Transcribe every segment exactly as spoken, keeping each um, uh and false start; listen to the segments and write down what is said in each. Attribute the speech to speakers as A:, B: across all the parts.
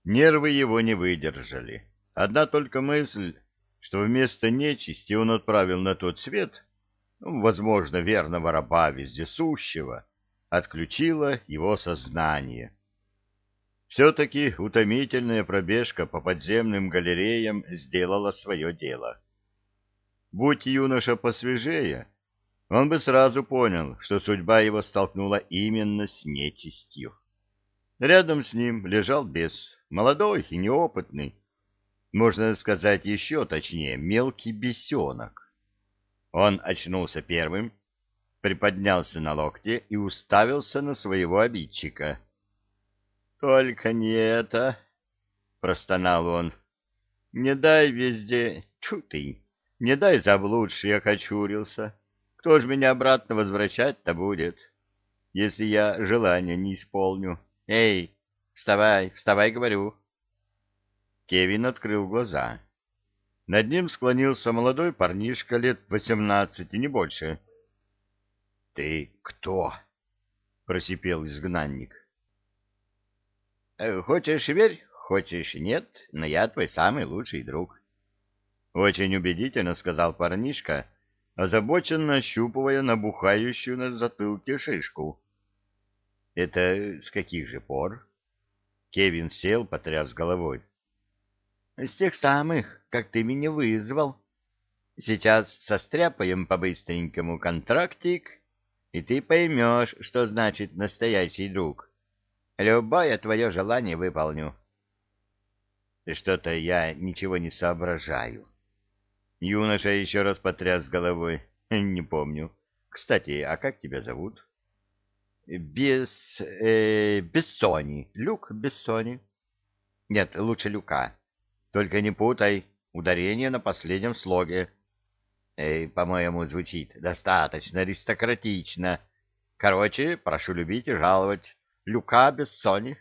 A: Нервы его не выдержали. Одна только мысль, что вместо нечисти он отправил на тот свет, ну, возможно, верного раба вездесущего, отключила его сознание. Все-таки утомительная пробежка по подземным галереям сделала свое дело. Будь юноша посвежее, он бы сразу понял, что судьба его столкнула именно с нечистью. Рядом с ним лежал бес, молодой и неопытный, можно сказать еще точнее, мелкий бесенок. Он очнулся первым, приподнялся на локте и уставился на своего обидчика. — Только не это, — простонал он, — не дай везде, тьфу ты, не дай заблудший окочурился. Кто ж меня обратно возвращать-то будет, если я желания не исполню? Эй, вставай, вставай, говорю. Кевин открыл глаза. Над ним склонился молодой парнишка лет восемнадцати, не больше. — Ты кто? — просипел изгнанник. — Хочешь — верь, хочешь — нет, но я твой самый лучший друг. Очень убедительно сказал парнишка, озабоченно ощупывая набухающую на затылке шишку. — Это с каких же пор? Кевин сел, потряс головой. — С тех самых, как ты меня вызвал. Сейчас состряпаем по-быстренькому контрактик, и ты поймешь, что значит настоящий друг. Любое твое желание выполню. Что-то я ничего не соображаю. Юноша еще раз потряс головой. Не помню. Кстати, а как тебя зовут? Без... Э, Бессони. Люк Бессони. Нет, лучше Люка. Только не путай. Ударение на последнем слоге. Э, по-моему, звучит достаточно аристократично. Короче, прошу любить и жаловать. Люка Бессони.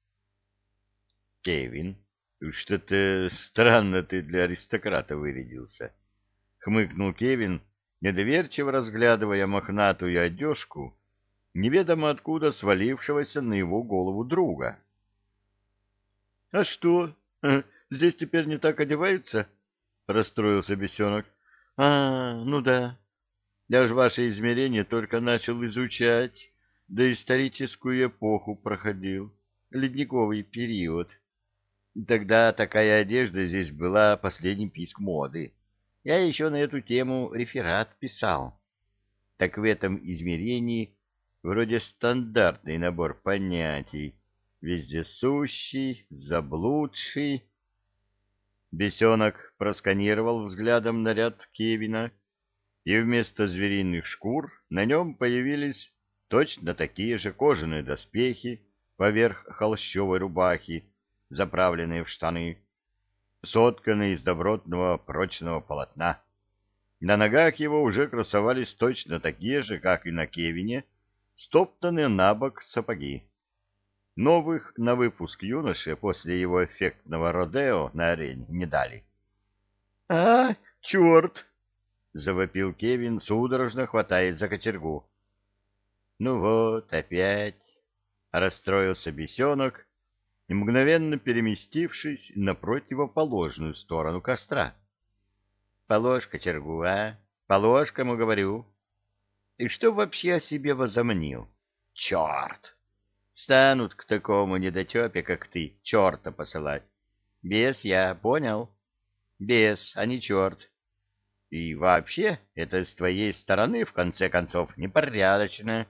A: Кевин, что-то странно ты для аристократа вырядился. Хмыкнул Кевин, недоверчиво разглядывая мохнатую одежку неведомо откуда свалившегося на его голову друга. — А что, здесь теперь не так одеваются? — расстроился бесенок. — А, ну да. Я ж ваше измерение только начал изучать, да историческую эпоху проходил, ледниковый период. Тогда такая одежда здесь была последним писк моды. Я еще на эту тему реферат писал. Так в этом измерении вроде стандартный набор понятий. Вездесущий, заблудший. Бесенок просканировал взглядом наряд Кевина, и вместо звериных шкур на нем появились точно такие же кожаные доспехи поверх холщовой рубахи, заправленные в штаны, сотканные из добротного прочного полотна. На ногах его уже красовались точно такие же, как и на Кевине, стоптанные на бок сапоги. Новых на выпуск юноше после его эффектного родео на арене не дали. — А, черт! — завопил Кевин, судорожно хватаясь за кочергу. — Ну вот, опять! — расстроился бесенок, мгновенно переместившись на противоположную сторону костра. — Положь кочергу, а? Положь, кому говорю. И что вообще о себе возомнил? Черт! Станут к такому недотепе, как ты, черта посылать. Бес я, понял? Бес, а не черт. И вообще, это с твоей стороны, в конце концов, непорядочно.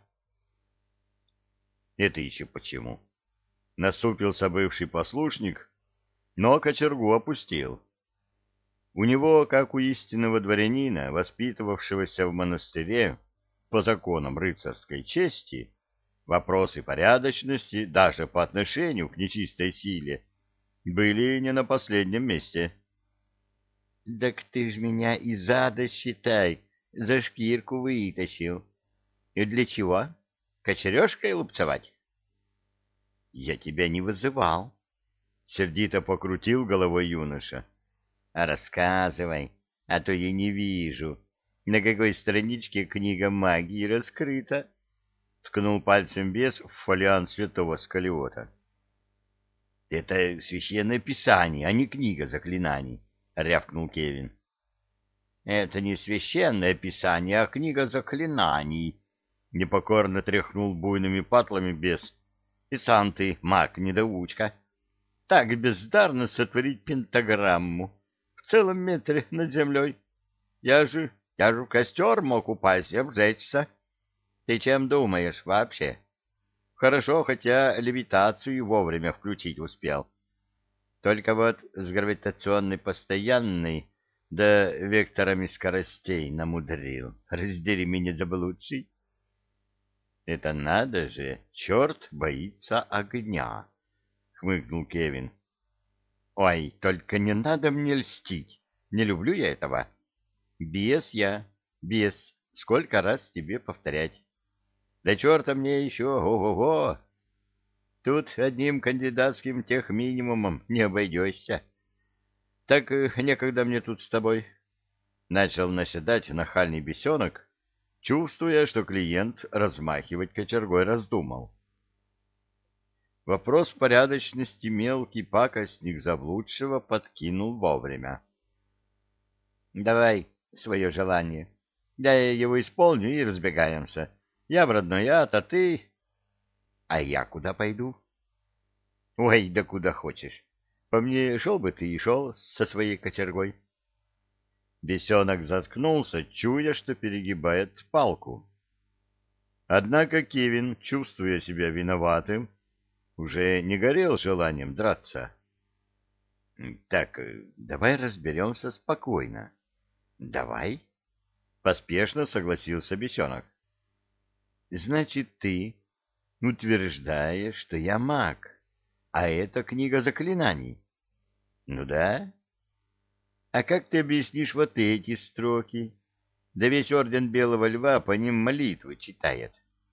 A: Это еще почему? Насупился бывший послушник, но кочергу опустил. У него, как у истинного дворянина, воспитывавшегося в монастыре по законам рыцарской чести, вопросы порядочности даже по отношению к нечистой силе были не на последнем месте. — Так ты ж меня из ада, считай, за шкирку вытащил. И для чего? Кочережкой лупцевать? — Я тебя не вызывал, — сердито покрутил головой юноша. — Рассказывай, а то я не вижу, на какой страничке книга магии раскрыта. — ткнул пальцем бес в фолиант святого Скалиота. — Это священное писание, а не книга заклинаний, — рявкнул Кевин. — Это не священное писание, а книга заклинаний, — непокорно тряхнул буйными патлами бес. — И сам ты, маг-недоучка, так бездарно сотворить пентаграмму в целом метре над землей. Я же, я же в костер мог упасть и обжечься. Ты чем думаешь вообще? Хорошо, хотя левитацию вовремя включить успел. Только вот с гравитационной постоянной да векторами скоростей намудрил. Раздери меня заблудший. Это надо же, черт боится огня, — хмыкнул Кевин. Ой, только не надо мне льстить. Не люблю я этого. Бес я, бес. Сколько раз тебе повторять? Да черта мне еще, ого-го. Тут одним кандидатским техминимумом не обойдешься. Так э, некогда мне тут с тобой. Начал наседать нахальный бесенок, чувствуя, что клиент размахивать кочергой раздумал. Вопрос порядочности мелкий пакостник заблудшего подкинул вовремя. — Давай свое желание. Я его исполню и разбегаемся. Я в родной ад, а ты... — А я куда пойду? — Ой, да куда хочешь. По мне шел бы ты и шел со своей кочергой. Бесенок заткнулся, чуя, что перегибает палку. Однако Кевин, чувствуя себя виноватым, уже не горел желанием драться. — Так, давай разберемся спокойно. — Давай, — поспешно согласился бесенок. — Значит, ты утверждаешь, что я маг, а это книга заклинаний? — Ну да. — А как ты объяснишь вот эти строки? Да весь орден Белого Льва по ним молитвы читает.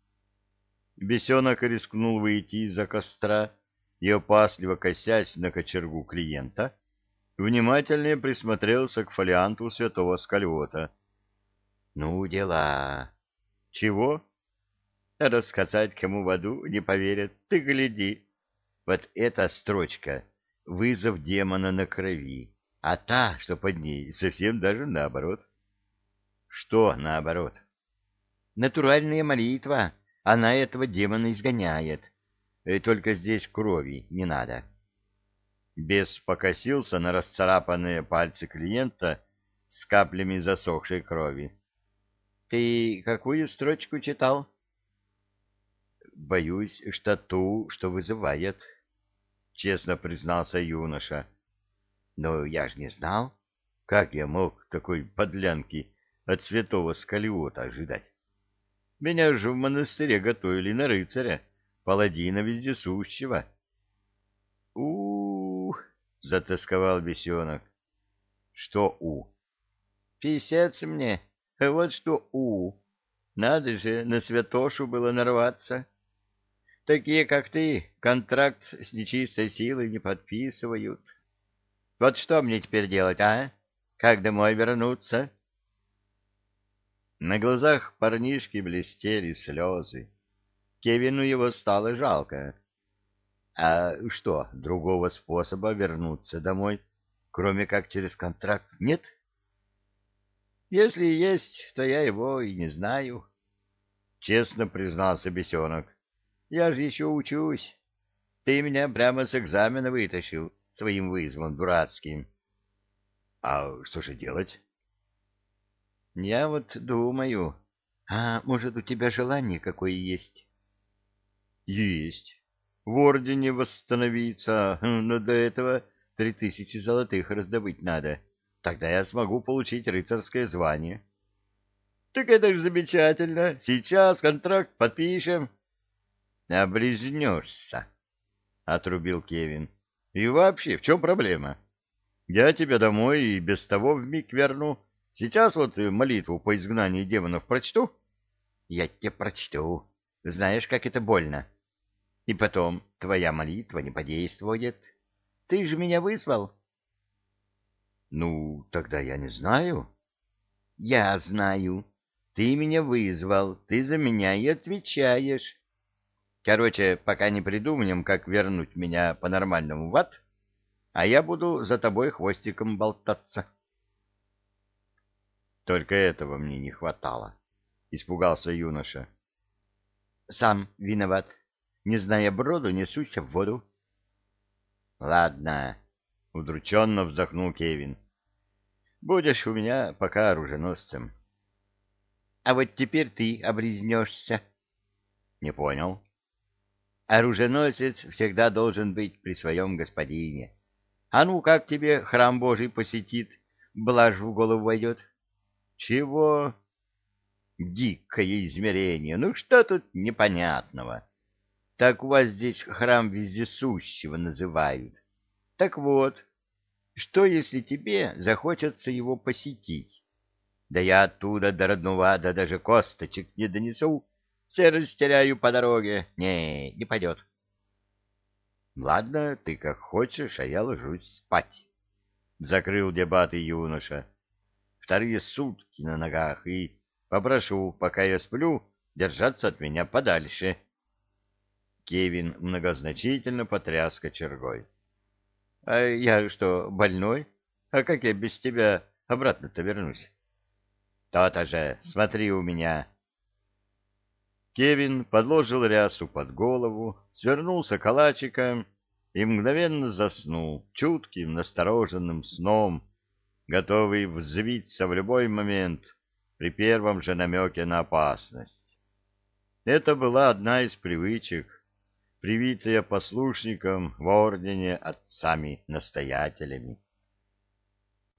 A: Бесенок рискнул выйти из-за костра и, опасливо косясь на кочергу клиента, внимательнее присмотрелся к фолианту святого Скалиота. — Ну, дела. — Чего? — Рассказать кому в аду не поверят. Ты гляди. Вот эта строчка — вызов демона на крови, а та, что под ней, совсем даже наоборот. — Что наоборот? — Натуральная молитва. Она этого демона изгоняет. И только здесь крови не надо. Бес покосился на расцарапанные пальцы клиента с каплями засохшей крови. — Ты какую строчку читал? — Боюсь, что ту, что вызывает, — честно признался юноша. — Но я ж не знал. Как я мог такой подлянки от святого Скалиота ожидать? Меня же в монастыре готовили на рыцаря, паладина вездесущего. — У-у-у! — затосковал бесенок. — Что у? — Писец мне. Вот что у. Надо же на святошу было нарваться. Такие, как ты, контракт с нечистой силой не подписывают. Вот что мне теперь делать, а? Как домой вернуться? — На глазах парнишки блестели слезы. Кевину его стало жалко. А что, другого способа вернуться домой, кроме как через контракт, нет? Если есть, то я его и не знаю. Честно признался бесенок. Я же еще учусь. Ты меня прямо с экзамена вытащил своим вызовом дурацким. А что же делать? Я вот думаю, а может, у тебя желание какое есть? Есть. В ордене восстановиться, но до этого три тысячи золотых раздобыть надо. Тогда я смогу получить рыцарское звание. Так это же замечательно. Сейчас контракт подпишем. Облизнешься, отрубил Кевин. И вообще, в чем проблема? Я тебя домой и без того вмиг верну. Сейчас вот молитву по изгнанию демонов прочту? Я тебе прочту. Знаешь, как это больно. И потом, твоя молитва не подействует. Ты же меня вызвал. Ну, тогда я не знаю. Я знаю. Ты меня вызвал. Ты за меня и отвечаешь. Короче, пока не придумаем, как вернуть меня по-нормальному в ад, а я буду за тобой хвостиком болтаться. Только этого мне не хватало, — испугался юноша. — Сам виноват. Не зная броду, несуйся в воду. — Ладно, — удрученно вздохнул Кевин. — Будешь у меня пока оруженосцем. — А вот теперь ты обрезнешься. — Не понял. — Оруженосец всегда должен быть при своем господине. А ну, как тебе храм Божий посетит, блажь в голову войдет? — Чего? — Дикое измерение. Ну, что тут непонятного? Так у вас здесь храм вездесущего называют. Так вот, что если тебе захочется его посетить? Да я оттуда до родного ада даже косточек не донесу, все растеряю по дороге. Не, не пойдет. Ладно, ты как хочешь, а я ложусь спать. Закрыл дебаты юноша. Вторые сутки на ногах, и попрошу, пока я сплю, держаться от меня подальше. Кевин многозначительно потряс кочергой. — А я что, больной? А как я без тебя обратно-то вернусь? — То-то же, смотри у меня. Кевин подложил рясу под голову, свернулся калачиком и мгновенно заснул чутким, настороженным сном, готовый взвиться в любой момент при первом же намеке на опасность. Это была одна из привычек, привитая послушникам в ордене отцами-настоятелями.